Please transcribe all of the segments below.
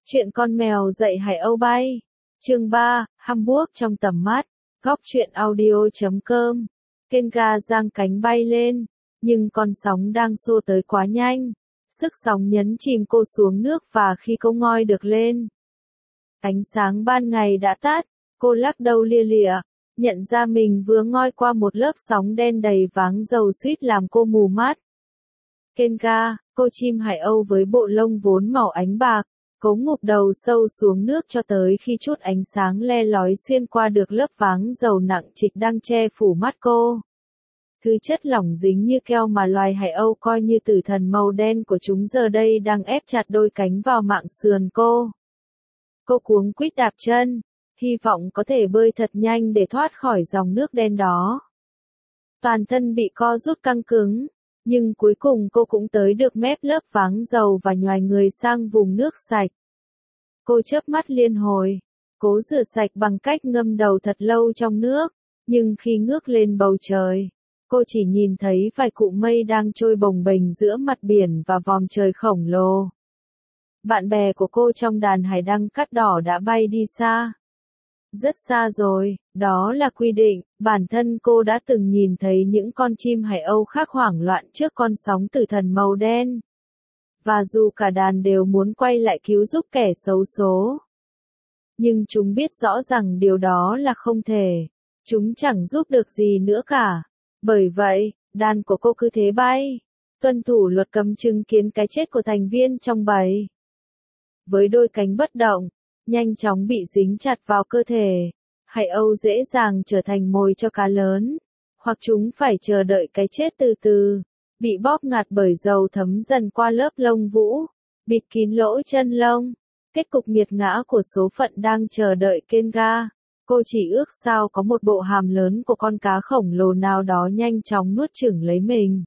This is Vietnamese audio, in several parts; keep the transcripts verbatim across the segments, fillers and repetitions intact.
Chuyện con mèo dạy hải âu bay. Chương ba, Hamburg trong tầm mắt. Góc truyện audio chấm com. Kenga giang cánh bay lên, nhưng con sóng đang xô tới quá nhanh. Sức sóng nhấn chìm cô xuống nước và khi cô ngoi được lên, ánh sáng ban ngày đã tắt, cô lắc đầu lia lịa, nhận ra mình vừa ngoi qua một lớp sóng đen đầy váng dầu suýt làm cô mù mắt. Kenga, cô chim hải âu với bộ lông vốn màu ánh bạc, cố ngụp đầu sâu xuống nước cho tới khi chút ánh sáng le lói xuyên qua được lớp váng dầu nặng trịch đang che phủ mắt cô. Thứ chất lỏng dính như keo mà loài hải âu coi như tử thần màu đen của chúng giờ đây đang ép chặt đôi cánh vào mạng sườn cô. Cô cuống quýt đạp chân, hy vọng có thể bơi thật nhanh để thoát khỏi dòng nước đen đó. Toàn thân bị co rút căng cứng, nhưng cuối cùng cô cũng tới được mép lớp váng dầu và nhoài người sang vùng nước sạch. Cô chớp mắt liên hồi, cố rửa sạch bằng cách ngâm đầu thật lâu trong nước, nhưng khi ngước lên bầu trời, cô chỉ nhìn thấy vài cụm mây đang trôi bồng bềnh giữa mặt biển và vòm trời khổng lồ. Bạn bè của cô trong đàn hải đăng cát đỏ đã bay đi xa. Rất xa rồi, đó là quy định, bản thân cô đã từng nhìn thấy những con chim hải âu khác hoảng loạn trước con sóng tử thần màu đen. Và dù cả đàn đều muốn quay lại cứu giúp kẻ xấu số, nhưng chúng biết rõ rằng điều đó là không thể. Chúng chẳng giúp được gì nữa cả. Bởi vậy, đàn của cô cứ thế bay, tuân thủ luật cấm chứng kiến cái chết của thành viên trong bầy. Với đôi cánh bất động, nhanh chóng bị dính chặt vào cơ thể, hải âu dễ dàng trở thành mồi cho cá lớn, hoặc chúng phải chờ đợi cái chết từ từ, bị bóp ngạt bởi dầu thấm dần qua lớp lông vũ, bịt kín lỗ chân lông. Kết cục nghiệt ngã của số phận đang chờ đợi Kenga. Cô chỉ ước sao có một bộ hàm lớn của con cá khổng lồ nào đó nhanh chóng nuốt chửng lấy mình.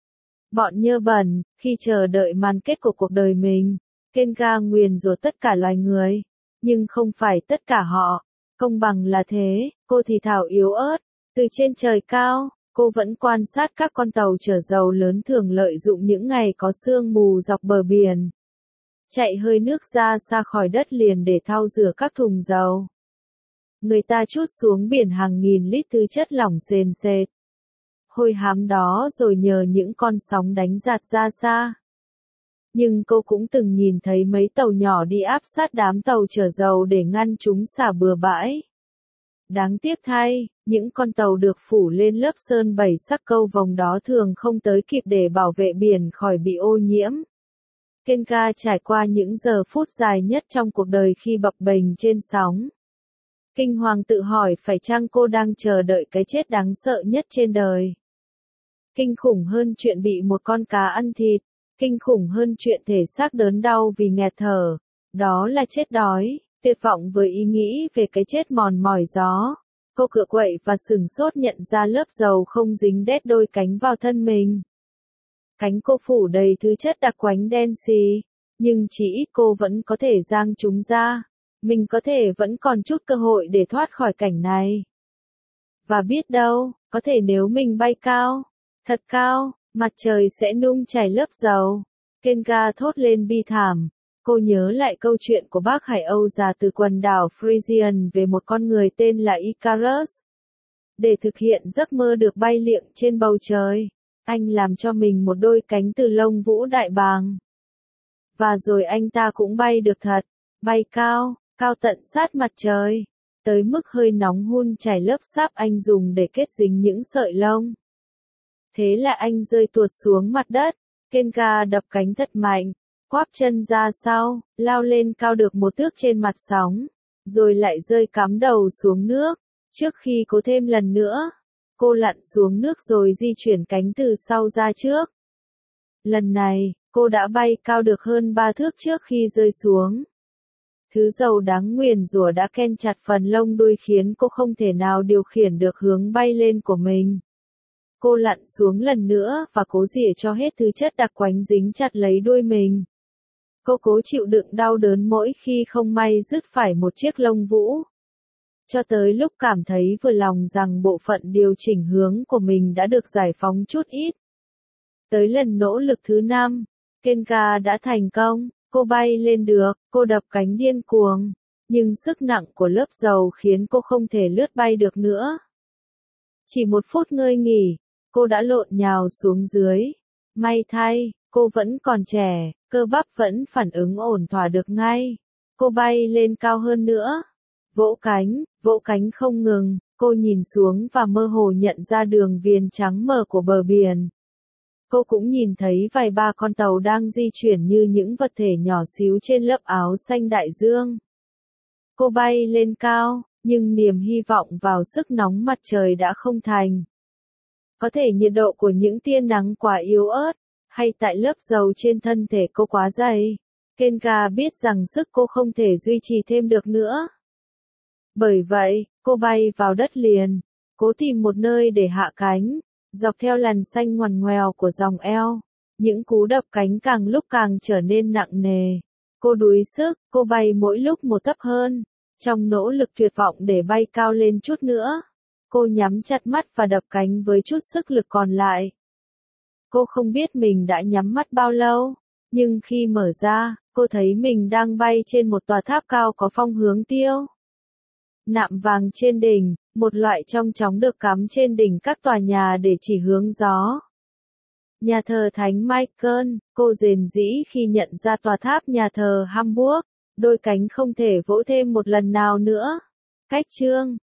Bọn nhơ bẩn, khi chờ đợi màn kết của cuộc đời mình, Kenga nguyền rủa tất cả loài người. Nhưng không phải tất cả họ, công bằng là thế, cô thì thào yếu ớt. Từ trên trời cao, cô vẫn quan sát các con tàu chở dầu lớn thường lợi dụng những ngày có sương mù dọc bờ biển, chạy hơi nước ra xa khỏi đất liền để thau rửa các thùng dầu. Người ta trút xuống biển hàng nghìn lít thứ chất lỏng sền sệt, hôi hám đó rồi nhờ những con sóng đánh giạt ra xa. Nhưng cô cũng từng nhìn thấy mấy tàu nhỏ đi áp sát đám tàu chở dầu để ngăn chúng xả bừa bãi. Đáng tiếc thay, những con tàu được phủ lên lớp sơn bảy sắc câu vồng đó thường không tới kịp để bảo vệ biển khỏi bị ô nhiễm. Kenga trải qua những giờ phút dài nhất trong cuộc đời khi bập bềnh trên sóng. Kinh hoàng tự hỏi phải chăng cô đang chờ đợi cái chết đáng sợ nhất trên đời. Kinh khủng hơn chuyện bị một con cá ăn thịt. Kinh khủng hơn chuyện thể xác đớn đau vì nghẹt thở, đó là chết đói. Tuyệt vọng với ý nghĩ về cái chết mòn mỏi gió, cô cựa quậy và sửng sốt nhận ra lớp dầu không dính đét đôi cánh vào thân mình. Cánh cô phủ đầy thứ chất đặc quánh đen xì, nhưng chỉ ít cô vẫn có thể giang chúng ra. Mình có thể vẫn còn chút cơ hội để thoát khỏi cảnh này. Và biết đâu, có thể nếu mình bay cao, thật cao, mặt trời sẽ nung chảy lớp dầu. Kenga thốt lên bi thảm. Cô nhớ lại câu chuyện của bác hải âu già từ quần đảo Frisian về một con người tên là Icarus. Để thực hiện giấc mơ được bay liệng trên bầu trời, anh làm cho mình một đôi cánh từ lông vũ đại bàng. Và rồi anh ta cũng bay được thật, bay cao, cao tận sát mặt trời, tới mức hơi nóng hun chảy lớp sáp anh dùng để kết dính những sợi lông. Thế là anh rơi tuột xuống mặt đất. Kenga đập cánh thật mạnh, quáp chân ra sau, lao lên cao được một thước trên mặt sóng, rồi lại rơi cắm đầu xuống nước. Trước khi cố thêm lần nữa, cô lặn xuống nước rồi di chuyển cánh từ sau ra trước. Lần này, cô đã bay cao được hơn ba thước trước khi rơi xuống. Thứ dầu đáng nguyền rủa đã ken chặt phần lông đuôi khiến cô không thể nào điều khiển được hướng bay lên của mình. Cô lặn xuống lần nữa và cố rỉa cho hết thứ chất đặc quánh dính chặt lấy đuôi mình. Cô cố chịu đựng đau đớn mỗi khi không may rứt phải một chiếc lông vũ. Cho tới lúc cảm thấy vừa lòng rằng bộ phận điều chỉnh hướng của mình đã được giải phóng chút ít. Tới lần nỗ lực thứ năm, Kenga đã thành công. Cô bay lên được, cô đập cánh điên cuồng. Nhưng sức nặng của lớp dầu khiến cô không thể lướt bay được nữa. Chỉ một phút ngơi nghỉ, cô đã lộn nhào xuống dưới. May thay, cô vẫn còn trẻ, cơ bắp vẫn phản ứng ổn thỏa được ngay. Cô bay lên cao hơn nữa. Vỗ cánh, vỗ cánh không ngừng, cô nhìn xuống và mơ hồ nhận ra đường viền trắng mờ của bờ biển. Cô cũng nhìn thấy vài ba con tàu đang di chuyển như những vật thể nhỏ xíu trên lớp áo xanh đại dương. Cô bay lên cao, nhưng niềm hy vọng vào sức nóng mặt trời đã không thành. Có thể nhiệt độ của những tia nắng quá yếu ớt, hay tại lớp dầu trên thân thể cô quá dày. Kenga biết rằng sức cô không thể duy trì thêm được nữa. Bởi vậy, cô bay vào đất liền, cố tìm một nơi để hạ cánh, dọc theo làn xanh ngoằn ngoèo của dòng eo. Những cú đập cánh càng lúc càng trở nên nặng nề. Cô đuối sức, cô bay mỗi lúc một thấp hơn, trong nỗ lực tuyệt vọng để bay cao lên chút nữa. Cô nhắm chặt mắt và đập cánh với chút sức lực còn lại. Cô không biết mình đã nhắm mắt bao lâu, nhưng khi mở ra, cô thấy mình đang bay trên một tòa tháp cao có phong hướng tiêu. Nạm vàng trên đỉnh, một loại trong chóng được cắm trên đỉnh các tòa nhà để chỉ hướng gió. Nhà thờ Thánh Michael, cô rền rĩ khi nhận ra tòa tháp nhà thờ Hamburg, đôi cánh không thể vỗ thêm một lần nào nữa. Cách chương